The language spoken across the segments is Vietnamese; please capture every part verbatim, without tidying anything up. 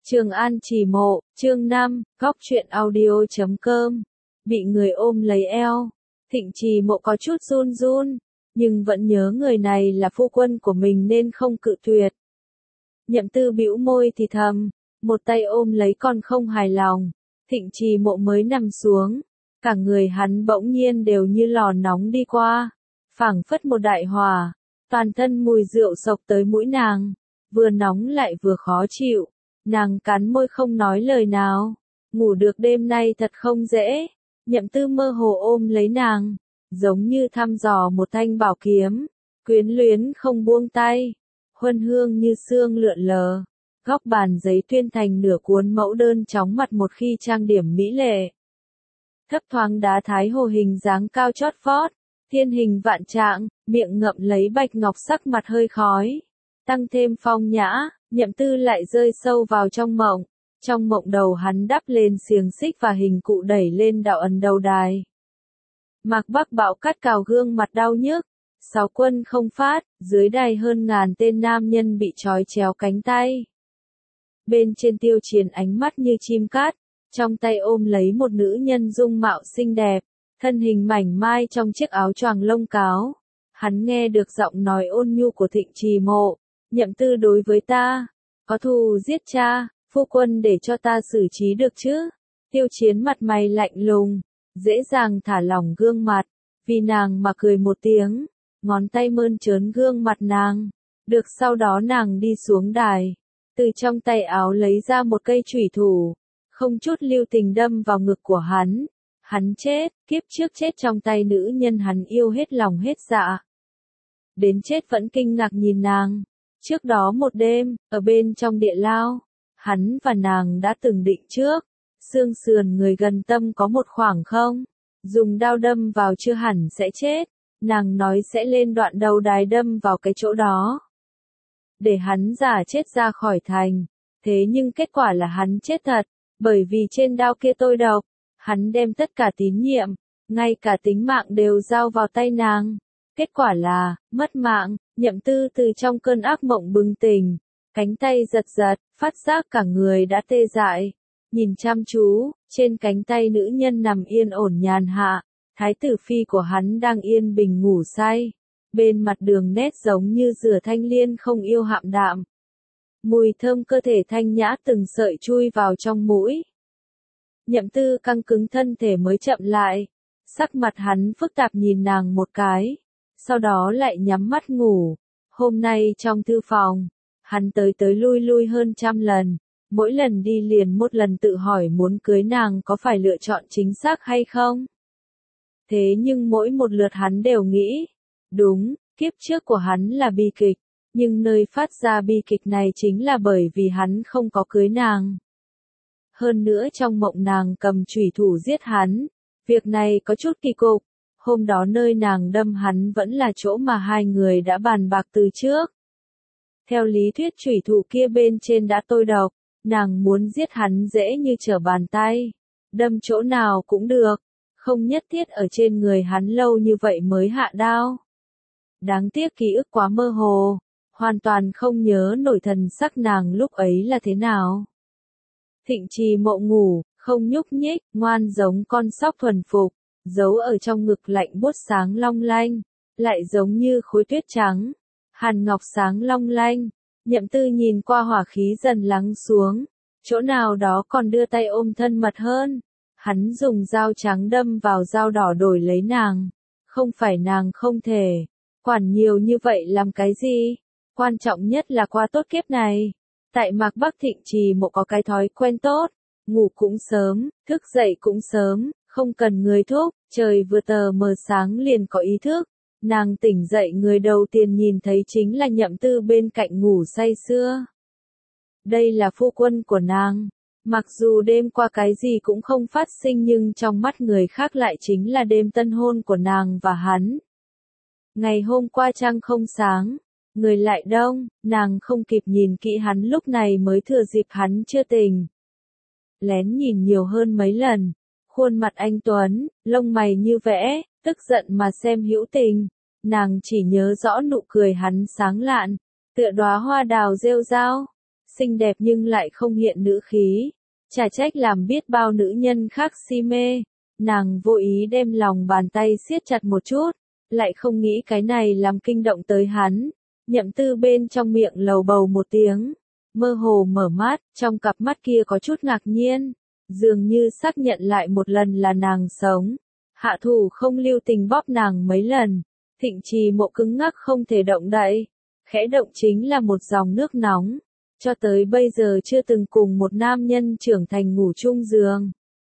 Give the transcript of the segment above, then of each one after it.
Trường An Trì Mộ, chương năm, góc truyện audio chấm com. Bị người ôm lấy eo, Thịnh Trì Mộ có chút run run, nhưng vẫn nhớ người này là phu quân của mình nên không cự tuyệt. Nhậm Tư bĩu môi thì thầm, một tay ôm lấy còn không hài lòng. Thịnh Trì Mộ mới nằm xuống, cả người hắn bỗng nhiên đều như lò nóng đi qua, phảng phất một đại hỏa, toàn thân mùi rượu sộc tới mũi nàng, vừa nóng lại vừa khó chịu. Nàng cắn môi không nói lời nào, ngủ được đêm nay thật không dễ. Nhậm Tư mơ hồ ôm lấy nàng, giống như thăm dò một thanh bảo kiếm, quyến luyến không buông tay, huân hương như sương lượn lờ. Góc bàn giấy tuyên thành nửa cuốn mẫu đơn chóng mặt một khi trang điểm mỹ lệ. Thấp thoáng đá thái hồ hình dáng cao chót vót, thiên hình vạn trạng, miệng ngậm lấy bạch ngọc sắc mặt hơi khói, tăng thêm phong nhã. Nhậm Tư lại rơi sâu vào trong mộng, trong mộng đầu hắn đắp lên xiềng xích và hình cụ đẩy lên đạo ấn đầu đài. Mạc Bắc bạo cắt cào gương mặt đau nhức, sáu quân không phát, dưới đài hơn ngàn tên nam nhân bị trói chéo cánh tay. Bên trên Tiêu Chiến ánh mắt như chim cát, trong tay ôm lấy một nữ nhân dung mạo xinh đẹp, thân hình mảnh mai trong chiếc áo choàng lông cáo. Hắn nghe được giọng nói ôn nhu của Thịnh Trì Mộ. Nhậm Tư đối với ta, có thù giết cha, phu quân để cho ta xử trí được chứ? Tiêu Chiến mặt mày lạnh lùng, dễ dàng thả lỏng gương mặt, vì nàng mà cười một tiếng, ngón tay mơn trớn gương mặt nàng. Được sau đó nàng đi xuống đài, từ trong tay áo lấy ra một cây chủy thủ, không chút lưu tình đâm vào ngực của hắn. Hắn chết, kiếp trước chết trong tay nữ nhân hắn yêu hết lòng hết dạ. Đến chết vẫn kinh ngạc nhìn nàng. Trước đó một đêm, ở bên trong địa lao, hắn và nàng đã từng định trước, xương sườn người gần tâm có một khoảng không, dùng đao đâm vào chưa hẳn sẽ chết, nàng nói sẽ lên đoạn đầu đài đâm vào cái chỗ đó, để hắn giả chết ra khỏi thành. Thế nhưng kết quả là hắn chết thật, bởi vì trên đao kia tôi độc, hắn đem tất cả tín nhiệm, ngay cả tính mạng đều giao vào tay nàng. Kết quả là, mất mạng. Nhậm Tư từ trong cơn ác mộng bừng tỉnh, cánh tay giật giật, phát giác cả người đã tê dại. Nhìn chăm chú, trên cánh tay nữ nhân nằm yên ổn nhàn hạ, thái tử phi của hắn đang yên bình ngủ say. Bên mặt đường nét giống như dừa thanh liên không yêu hạm đạm. Mùi thơm cơ thể thanh nhã từng sợi chui vào trong mũi. Nhậm Tư căng cứng thân thể mới chậm lại, sắc mặt hắn phức tạp nhìn nàng một cái. Sau đó lại nhắm mắt ngủ. Hôm nay trong thư phòng, hắn tới tới lui lui hơn trăm lần, mỗi lần đi liền một lần tự hỏi muốn cưới nàng có phải lựa chọn chính xác hay không. Thế nhưng mỗi một lượt hắn đều nghĩ, đúng, kiếp trước của hắn là bi kịch, nhưng nơi phát ra bi kịch này chính là bởi vì hắn không có cưới nàng. Hơn nữa trong mộng nàng cầm chủy thủ giết hắn, việc này có chút kỳ cục. Hôm đó nơi nàng đâm hắn vẫn là chỗ mà hai người đã bàn bạc từ trước. Theo lý thuyết chủy thủ kia bên trên đã tôi độc, nàng muốn giết hắn dễ như trở bàn tay. Đâm chỗ nào cũng được, không nhất thiết ở trên người hắn lâu như vậy mới hạ đao. Đáng tiếc ký ức quá mơ hồ, hoàn toàn không nhớ nổi thần sắc nàng lúc ấy là thế nào. Thịnh Trì Mộ ngủ, không nhúc nhích, ngoan giống con sóc thuần phục. Giấu ở trong ngực lạnh buốt sáng long lanh, lại giống như khối tuyết trắng, hàn ngọc sáng long lanh. Nhậm Tư nhìn qua hỏa khí dần lắng xuống, chỗ nào đó còn đưa tay ôm thân mật hơn. Hắn dùng dao trắng đâm vào dao đỏ đổi lấy nàng, không phải nàng không thể, quản nhiều như vậy làm cái gì, quan trọng nhất là qua tốt kiếp này. Tại Mạc Bắc Thịnh Trì Mộ có cái thói quen tốt, ngủ cũng sớm, thức dậy cũng sớm. Không cần người thúc, trời vừa tờ mờ sáng liền có ý thức. Nàng tỉnh dậy người đầu tiên nhìn thấy chính là Nhậm Tư bên cạnh ngủ say sưa. Đây là phu quân của nàng. Mặc dù đêm qua cái gì cũng không phát sinh nhưng trong mắt người khác lại chính là đêm tân hôn của nàng và hắn. Ngày hôm qua trăng không sáng, người lại đông, nàng không kịp nhìn kỹ hắn lúc này mới thừa dịp hắn chưa tỉnh. Lén nhìn nhiều hơn mấy lần. Khuôn mặt anh tuấn, lông mày như vẽ, tức giận mà xem hữu tình. Nàng chỉ nhớ rõ nụ cười hắn sáng lạn, tựa đóa hoa đào rêu rao. xinh đẹp nhưng lại không hiện nữ khí. Chả trách làm biết bao nữ nhân khác si mê. Nàng vô ý đem lòng bàn tay siết chặt một chút, lại không nghĩ cái này làm kinh động tới hắn. Nhậm Tư bên trong miệng lầu bầu một tiếng, mơ hồ mở mắt, trong cặp mắt kia có chút ngạc nhiên, dường như xác nhận lại một lần là nàng sống. Hạ thủ không lưu tình bóp nàng mấy lần, Thịnh Trì Mộ cứng ngắc không thể động đậy, khẽ động chính là một dòng nước nóng, cho tới bây giờ chưa từng cùng một nam nhân trưởng thành ngủ chung giường.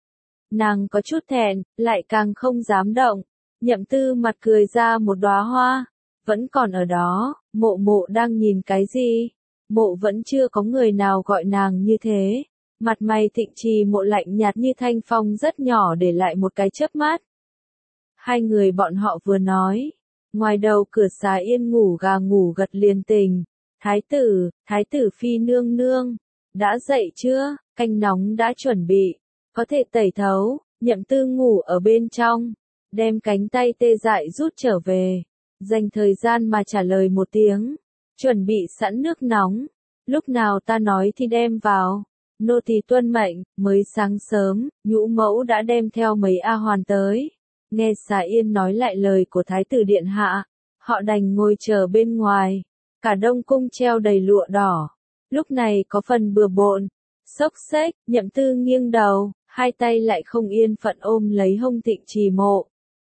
Nàng có chút thẹn, lại càng không dám động. Nhậm Tư mặt cười ra một đóa hoa, vẫn còn ở đó. Mộ Mộ đang nhìn cái gì? Mộ vẫn chưa có người nào gọi nàng như thế. Mặt mày Thịnh Trì Mộ lạnh nhạt như thanh phong rất nhỏ để lại một cái chớp mắt. Hai người bọn họ vừa nói, ngoài đầu cửa xà yên ngủ gà ngủ gật liền tình. Thái tử, thái tử phi nương nương, đã dậy chưa? Canh nóng đã chuẩn bị, có thể tẩy thấu. Nhậm Tư ngủ ở bên trong, đem cánh tay tê dại rút trở về, dành thời gian mà trả lời một tiếng, chuẩn bị sẵn nước nóng, lúc nào ta nói thì đem vào. Nô tỳ tuân mệnh. Mới sáng sớm, Nhũ mẫu đã đem theo mấy A hoàn tới. Nghe xà yên nói lại lời của thái tử điện hạ, họ đành ngồi chờ bên ngoài. Cả đông cung treo đầy lụa đỏ, lúc này có phần bừa bộn. Xốc xếch, Nhậm Tư nghiêng đầu, hai tay lại không yên phận ôm lấy hông Thịnh Trì Mộ.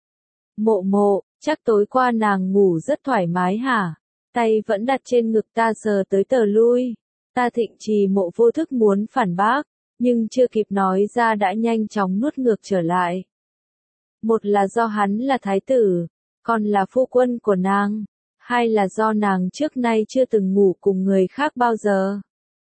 Mộ Mộ, chắc tối qua nàng ngủ rất thoải mái hả? Tay vẫn đặt trên ngực ta sờ tới tờ lui. Ta Thịnh Trì Mộ vô thức muốn phản bác, nhưng chưa kịp nói ra đã nhanh chóng nuốt ngược trở lại. Một là do hắn là thái tử, còn là phu quân của nàng. Hai là do nàng trước nay chưa từng ngủ cùng người khác bao giờ.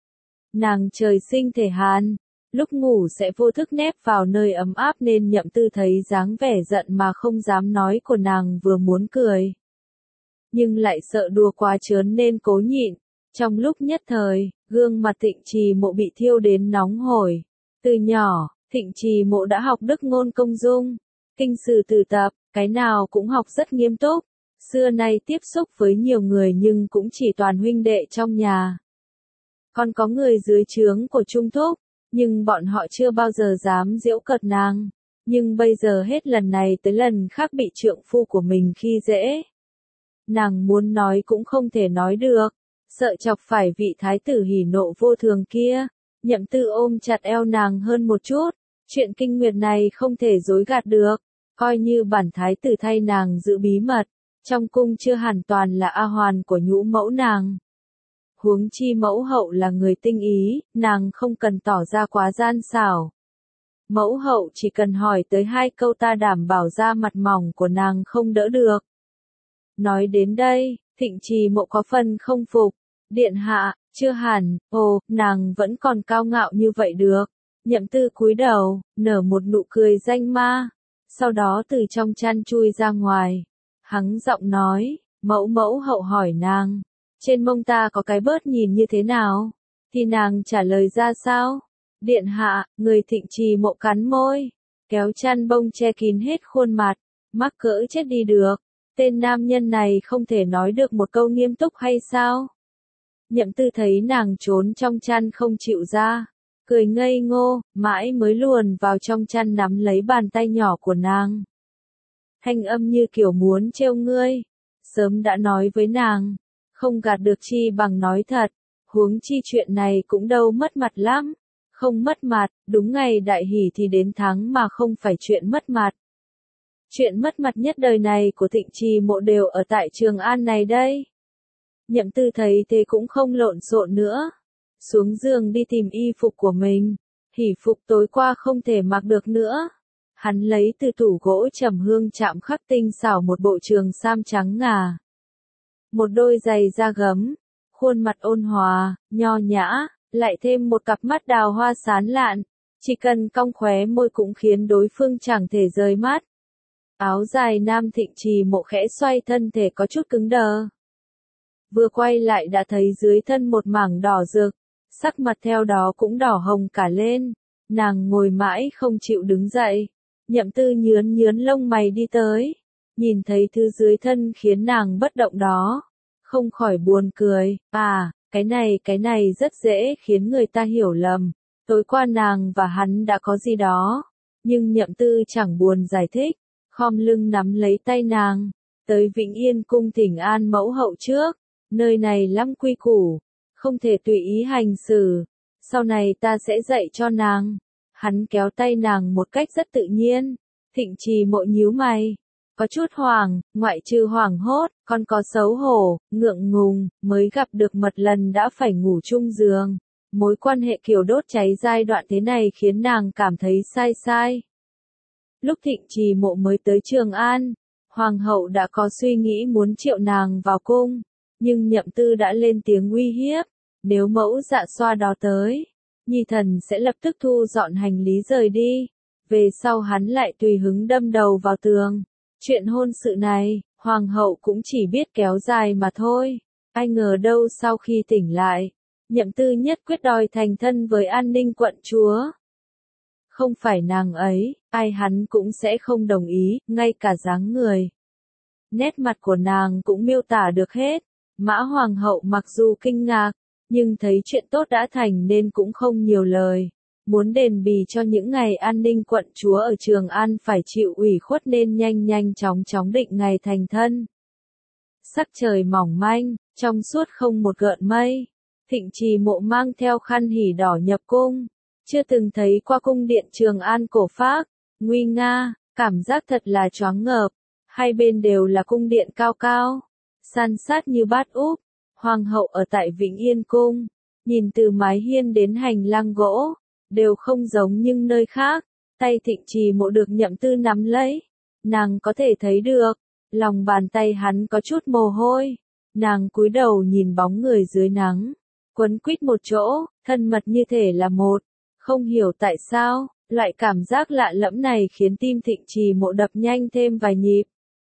Nàng trời sinh thể hàn, lúc ngủ sẽ vô thức nép vào nơi ấm áp nên Nhậm Tư thấy dáng vẻ giận mà không dám nói của nàng vừa muốn cười. Nhưng lại sợ đùa quá trớn nên cố nhịn. Trong lúc nhất thời, gương mặt Thịnh Trì Mộ bị thiêu đến nóng hổi. Từ nhỏ, Thịnh Trì Mộ đã học đức ngôn công dung, kinh sử từ tập, cái nào cũng học rất nghiêm túc. Xưa nay tiếp xúc với nhiều người nhưng cũng chỉ toàn huynh đệ trong nhà. Còn có người dưới trướng của Trung Thúc, nhưng bọn họ chưa bao giờ dám giễu cợt nàng. Nhưng bây giờ hết lần này tới lần khác bị trượng phu của mình khi dễ. Nàng muốn nói cũng không thể nói được, sợ chọc phải vị thái tử hỉ nộ vô thường kia. Nhậm Tư ôm chặt eo nàng hơn một chút, chuyện kinh nguyệt này không thể dối gạt được, coi như bản thái tử thay nàng giữ bí mật. Trong cung chưa hẳn toàn là A hoàn của Nhũ mẫu nàng. Huống chi mẫu hậu là người tinh ý, nàng không cần tỏ ra quá gian xảo. Mẫu hậu chỉ cần hỏi tới hai câu ta đảm bảo ra mặt mỏng của nàng không đỡ được. Nói đến đây, Thịnh Trì Mộ có phần không phục. Điện hạ, chưa hẳn, ồ, nàng vẫn còn cao ngạo như vậy được. Nhậm Tư cúi đầu, nở một nụ cười danh ma. Sau đó từ trong chăn chui ra ngoài. Hắng giọng nói, mẫu mẫu hậu hỏi nàng, trên mông ta có cái bớt nhìn như thế nào? Thì nàng trả lời ra sao? Điện hạ, người Thịnh Trì Mộ cắn môi, kéo chăn bông che kín hết khuôn mặt, mắc cỡ chết đi được. Tên nam nhân này không thể nói được một câu nghiêm túc hay sao? Nhậm Tư thấy nàng trốn trong chăn không chịu ra, cười ngây ngô, mãi mới luồn vào trong chăn nắm lấy bàn tay nhỏ của nàng. Thanh âm như kiểu muốn trêu ngươi, sớm đã nói với nàng, không gạt được chi bằng nói thật, huống chi chuyện này cũng đâu mất mặt lắm, không mất mặt, đúng ngày đại hỷ thì đến tháng mà không phải chuyện mất mặt. Chuyện mất mặt nhất đời này của Thịnh Trì Mộ đều ở tại Trường An này đây. Nhậm Tư thấy thế cũng không lộn xộn nữa, xuống giường đi tìm y phục của mình, hỷ phục tối qua không thể mặc được nữa. Hắn lấy từ tủ gỗ trầm hương chạm khắc tinh xảo một bộ trường sam trắng ngà. Một đôi giày da gấm, khuôn mặt ôn hòa, nho nhã, lại thêm một cặp mắt đào hoa sán lạn, chỉ cần cong khóe môi cũng khiến đối phương chẳng thể rời mắt. Áo dài nam Thịnh Trì Mộ khẽ xoay thân thể có chút cứng đờ. Vừa quay lại đã thấy dưới thân một mảng đỏ rực, sắc mặt theo đó cũng đỏ hồng cả lên, nàng ngồi mãi không chịu đứng dậy. Nhậm Tư nhướn nhướn lông mày đi tới, nhìn thấy thứ dưới thân khiến nàng bất động đó, không khỏi buồn cười, à, Cái này cái này rất dễ khiến người ta hiểu lầm. Tối qua nàng và hắn đã có gì đó. Nhưng Nhậm Tư chẳng buồn giải thích. Khom lưng nắm lấy tay nàng. Tới Vĩnh Yên cung thỉnh an mẫu hậu trước. Nơi này lắm quy củ. Không thể tùy ý hành xử. Sau này ta sẽ dạy cho nàng. Hắn kéo tay nàng một cách rất tự nhiên. Thịnh Trì Mộ nhíu mày. Có chút hoảng, ngoại trừ hoảng hốt, còn có xấu hổ, ngượng ngùng, mới gặp được mật lần đã phải ngủ chung giường. Mối quan hệ kiểu đốt cháy giai đoạn thế này khiến nàng cảm thấy sai sai. Lúc Thịnh Trì Mộ mới tới Trường An, Hoàng hậu đã có suy nghĩ muốn triệu nàng vào cung, nhưng Nhậm Tư đã lên tiếng uy hiếp, nếu mẫu Dạ Xoa đó tới, Nhi thần sẽ lập tức thu dọn hành lý rời đi, về sau hắn lại tùy hứng đâm đầu vào tường. Chuyện hôn sự này, Hoàng hậu cũng chỉ biết kéo dài mà thôi, ai ngờ đâu sau khi tỉnh lại, Nhậm Tư nhất quyết đòi thành thân với An Ninh quận chúa. Không phải nàng ấy, ai hắn cũng sẽ không đồng ý, ngay cả dáng người. Nét mặt của nàng cũng miêu tả được hết. Mã Hoàng hậu mặc dù kinh ngạc, nhưng thấy chuyện tốt đã thành nên cũng không nhiều lời. Muốn đền bì cho những ngày An Ninh quận chúa ở Trường An phải chịu ủy khuất nên nhanh nhanh chóng chóng định ngày thành thân. Sắc trời mỏng manh, trong suốt không một gợn mây. Thịnh Trì Mộ mang theo khăn hỉ đỏ nhập cung. Chưa từng thấy qua cung điện Trường An cổ phác, nguy nga, cảm giác thật là choáng ngợp. Hai bên đều là cung điện cao cao, san sát như bát úp. Hoàng hậu ở tại Vĩnh Yên cung, nhìn từ mái hiên đến hành lang gỗ, đều không giống nhưng nơi khác. Tay Thịnh Trì Mộ được Nhậm Tư nắm lấy, nàng có thể thấy được, lòng bàn tay hắn có chút mồ hôi. Nàng cúi đầu nhìn bóng người dưới nắng, quấn quýt một chỗ, thân mật như thể là một. Không hiểu tại sao, loại cảm giác lạ lẫm này khiến tim Thịnh Trì Mộ đập nhanh thêm vài nhịp.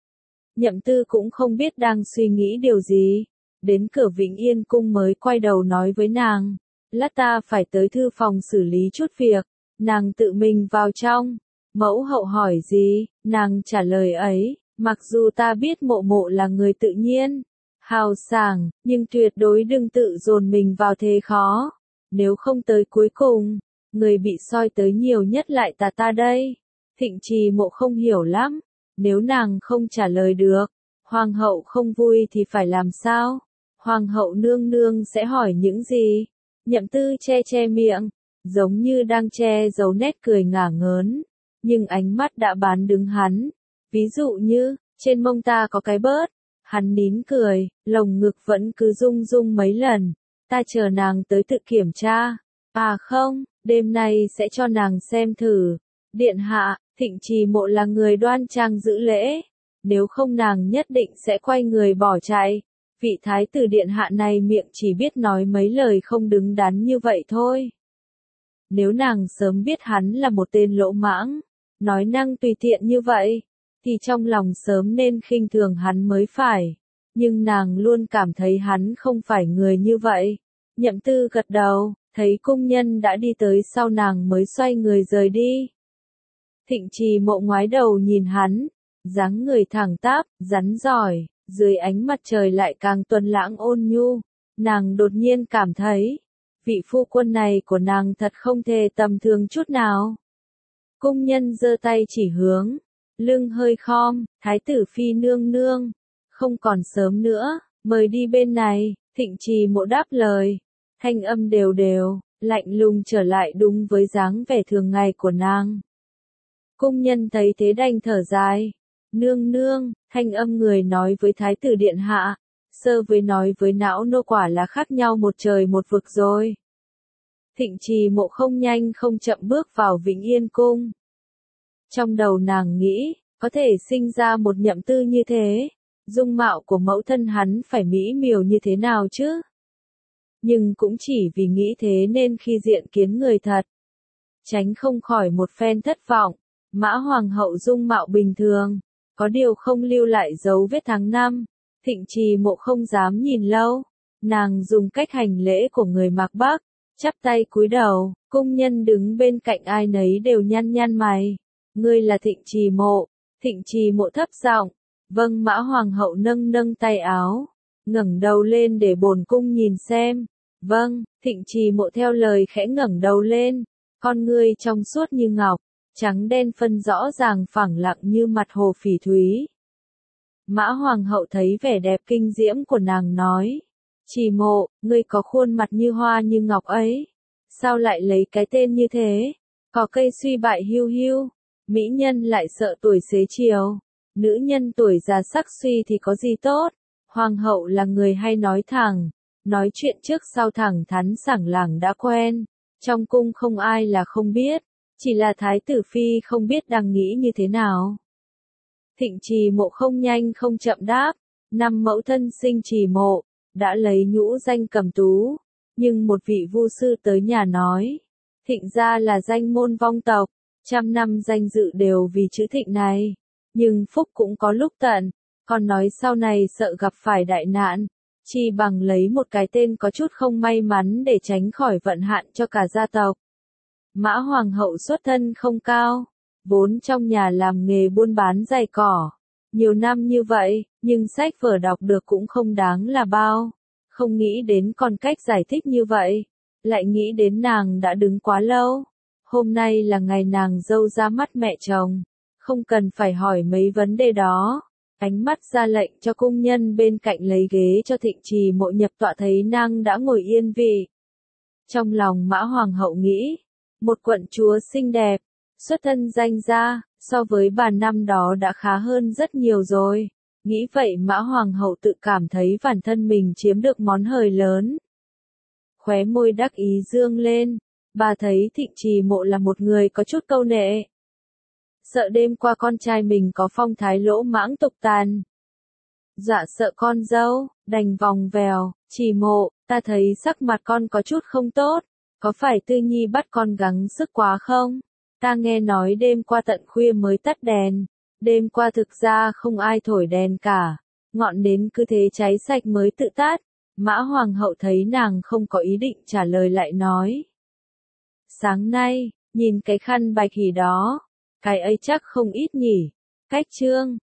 Nhậm Tư cũng không biết đang suy nghĩ điều gì. Đến cửa Vĩnh Yên cung mới quay đầu nói với nàng. Lát ta phải tới thư phòng xử lý chút việc. Nàng tự mình vào trong. Mẫu hậu hỏi gì, nàng trả lời ấy. Mặc dù ta biết Mộ Mộ là người tự nhiên, hào sảng, nhưng tuyệt đối đừng tự dồn mình vào thế khó. Nếu không tới cuối cùng, người bị soi tới nhiều nhất lại ta ta đây. Thịnh Trì Mộ không hiểu lắm. Nếu nàng không trả lời được, Hoàng hậu không vui thì phải làm sao? Hoàng hậu nương nương sẽ hỏi những gì? Nhậm Tư che che miệng, giống như đang che giấu nét cười ngả ngớn, nhưng ánh mắt đã bán đứng hắn. Ví dụ như, trên mông ta có cái bớt, hắn nín cười, lồng ngực vẫn cứ rung rung mấy lần, ta chờ nàng tới tự kiểm tra. À không, đêm nay sẽ cho nàng xem thử. Điện hạ, Thịnh Trì Mộ là người đoan trang giữ lễ, nếu không nàng nhất định sẽ quay người bỏ chạy. Vị thái tử điện hạ này miệng chỉ biết nói mấy lời không đứng đắn như vậy thôi. Nếu nàng sớm biết hắn là một tên lỗ mãng, nói năng tùy tiện như vậy, thì trong lòng sớm nên khinh thường hắn mới phải. Nhưng nàng luôn cảm thấy hắn không phải người như vậy. Nhậm Tư gật đầu, thấy cung nhân đã đi tới sau nàng mới xoay người rời đi. Thịnh Trì Mộ ngoái đầu nhìn hắn, dáng người thẳng tắp, rắn giỏi, dưới ánh mặt trời lại càng tuấn lãng ôn nhu. Nàng đột nhiên cảm thấy, vị phu quân này của nàng thật không thể tầm thường chút nào. Cung nhân giơ tay chỉ hướng, lưng hơi khom, thái tử phi nương nương, không còn sớm nữa, mời đi bên này. Thịnh Trì Mộ đáp lời, thanh âm đều đều, lạnh lùng trở lại đúng với dáng vẻ thường ngày của nàng. Cung nhân thấy thế đành thở dài. Nương nương, thanh âm người nói với thái tử điện hạ, sơ với nói với não nô quả là khác nhau một trời một vực rồi. Thịnh Trì Mộ không nhanh không chậm bước vào Vĩnh Yên cung. Trong đầu nàng nghĩ, có thể sinh ra một Nhậm Tư như thế, dung mạo của mẫu thân hắn phải mỹ miều như thế nào chứ? Nhưng cũng chỉ vì nghĩ thế nên khi diện kiến người thật, tránh không khỏi một phen thất vọng. Mã Hoàng hậu dung mạo bình thường, có điều không lưu lại dấu vết tháng năm. Thịnh Trì Mộ không dám nhìn lâu, nàng dùng cách hành lễ của người Mạc Bắc, chắp tay cúi đầu, cung nhân đứng bên cạnh ai nấy đều nhăn nhăn mày. Ngươi là Thịnh Trì Mộ? Thịnh Trì Mộ thấp giọng, vâng. Mã Hoàng hậu nâng nâng tay áo, ngẩng đầu lên để bổn cung nhìn xem. Vâng, Thịnh Trì Mộ theo lời khẽ ngẩng đầu lên, con ngươi trong suốt như ngọc, trắng đen phân rõ ràng phẳng lặng như mặt hồ phỉ thúy. Mã Hoàng hậu thấy vẻ đẹp kinh diễm của nàng nói, Trì Mộ, ngươi có khuôn mặt như hoa như ngọc ấy, sao lại lấy cái tên như thế? Có cây suy bại hiu hiu, mỹ nhân lại sợ tuổi xế chiều, nữ nhân tuổi già sắc suy thì có gì tốt? Hoàng hậu là người hay nói thẳng, nói chuyện trước sau thẳng thắn sảng lảng đã quen, trong cung không ai là không biết, chỉ là Thái tử Phi không biết đang nghĩ như thế nào. Thịnh Trì Mộ không nhanh không chậm đáp, năm mẫu thân sinh Trì Mộ, đã lấy nhũ danh Cầm Tú, nhưng một vị vu sư tới nhà nói, Thịnh gia là danh môn vong tộc, trăm năm danh dự đều vì chữ Thịnh này, nhưng phúc cũng có lúc tận, còn nói sau này sợ gặp phải đại nạn, chi bằng lấy một cái tên có chút không may mắn để tránh khỏi vận hạn cho cả gia tộc. Mã Hoàng hậu xuất thân không cao, vốn trong nhà làm nghề buôn bán giày cỏ, nhiều năm như vậy, nhưng sách vở đọc được cũng không đáng là bao, không nghĩ đến còn cách giải thích như vậy, lại nghĩ đến nàng đã đứng quá lâu, hôm nay là ngày nàng dâu ra mắt mẹ chồng, không cần phải hỏi mấy vấn đề đó. Ánh mắt ra lệnh cho cung nhân bên cạnh lấy ghế cho Thịnh Trì Mộ nhập tọa, thấy nàng đã ngồi yên vị. Trong lòng Mã Hoàng hậu nghĩ, một quận chúa xinh đẹp, xuất thân danh gia, so với bà năm đó đã khá hơn rất nhiều rồi. Nghĩ vậy Mã Hoàng hậu tự cảm thấy bản thân mình chiếm được món hời lớn. Khóe môi đắc ý dương lên, bà thấy Thịnh Trì Mộ là một người có chút câu nệ. Sợ đêm qua con trai mình có phong thái lỗ mãng tục tàn. Dạ sợ con dâu, đành vòng vèo, Trì Mộ, ta thấy sắc mặt con có chút không tốt, có phải Tư Nhi bắt con gắng sức quá không? Ta nghe nói đêm qua tận khuya mới tắt đèn, đêm qua thực ra không ai thổi đèn cả, ngọn nến cứ thế cháy sạch mới tự tắt. Mã Hoàng hậu thấy nàng không có ý định trả lời lại nói. Sáng nay, nhìn cái khăn bạch hỉ đó, cái ấy chắc không ít nhỉ, cách trương,